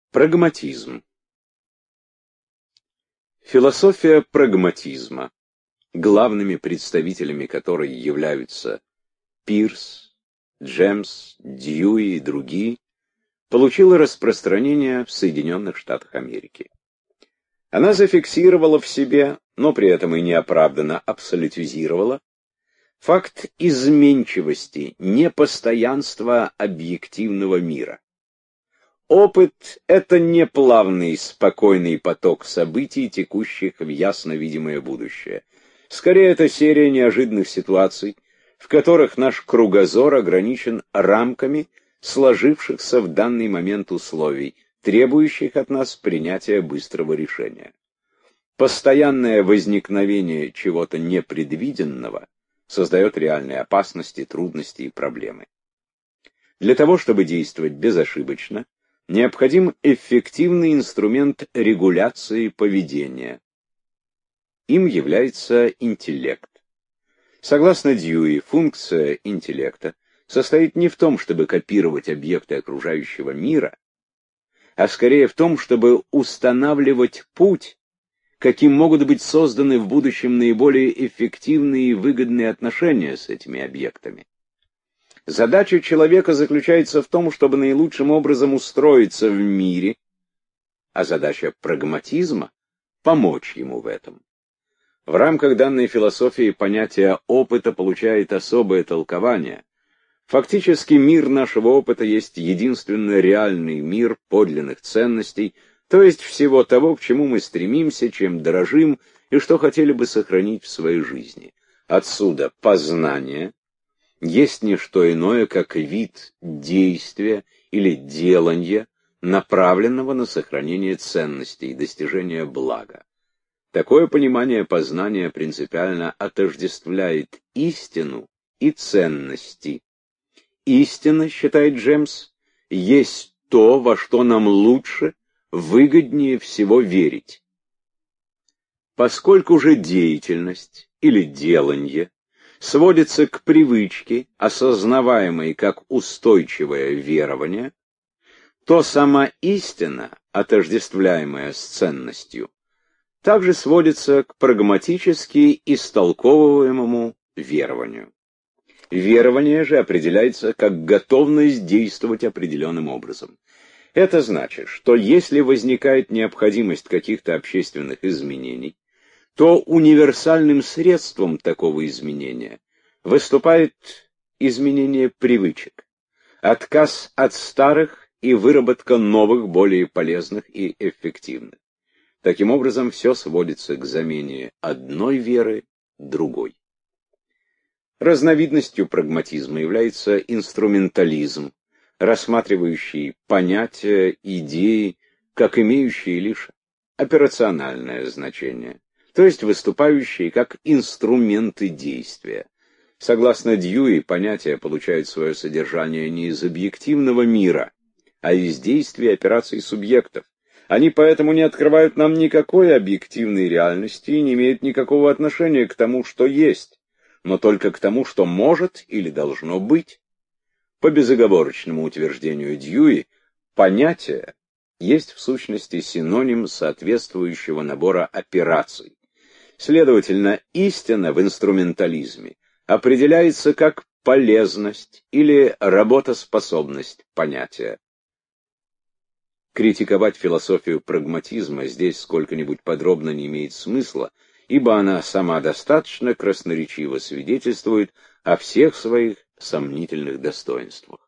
Прагматизм. Философия прагматизма, главными представителями которой являются Пирс, Джемс, Дьюи и другие, получила распространение в Соединенных Штатах Америки. Она зафиксировала в себе, но при этом и неоправданно абсолютизировала, факт изменчивости, непостоянства объективного мира. Опыт — это не плавный, спокойный поток событий, текущих в ясно видимое будущее. Скорее, это серия неожиданных ситуаций, в которых наш кругозор ограничен рамками сложившихся в данный момент условий, требующих от нас принятия быстрого решения. Постоянное возникновение чего-то непредвиденного создает реальные опасности, трудности и проблемы. Для того, чтобы действовать безошибочно, необходим эффективный инструмент регуляции поведения. Им является интеллект. Согласно Дьюи, функция интеллекта состоит не в том, чтобы копировать объекты окружающего мира, а скорее в том, чтобы устанавливать путь, каким могут быть созданы в будущем наиболее эффективные и выгодные отношения с этими объектами. Задача человека заключается в том, чтобы наилучшим образом устроиться в мире, а задача прагматизма — помочь ему в этом. В рамках данной философии понятие опыта получает особое толкование. Фактически мир нашего опыта есть единственно реальный мир подлинных ценностей, то есть всего того, к чему мы стремимся, чем дорожим и что хотели бы сохранить в своей жизни. Отсюда познание есть не что иное, как вид действия или делания, направленного на сохранение ценностей и достижение блага. Такое понимание познания принципиально отождествляет истину и ценности. Истина, считает Джемс, есть то, во что нам лучше, выгоднее всего верить. Поскольку же деятельность или деланье сводится к привычке, осознаваемой как устойчивое верование, то сама истина, отождествляемая с ценностью, также сводится к прагматически истолковываемому верованию. Верование же определяется как готовность действовать определенным образом. Это значит, что если возникает необходимость каких-то общественных изменений, то универсальным средством такого изменения выступает изменение привычек, отказ от старых и выработка новых, более полезных и эффективных. Таким образом, все сводится к замене одной веры другой. Разновидностью прагматизма является инструментализм, рассматривающий понятия, идеи, как имеющие лишь операциональное значение, то есть выступающие как инструменты действия. Согласно Дьюи, понятия получают свое содержание не из объективного мира, а из действий операций субъектов. Они поэтому не открывают нам никакой объективной реальности и не имеют никакого отношения к тому, что есть, но только к тому, что может или должно быть. По безоговорочному утверждению Дьюи, понятие есть в сущности синоним соответствующего набора операций. Следовательно, истина в инструментализме определяется как полезность или работоспособность понятия. Критиковать философию прагматизма здесь сколько-нибудь подробно не имеет смысла, ибо она сама достаточно красноречиво свидетельствует о всех своих сомнительных достоинствах.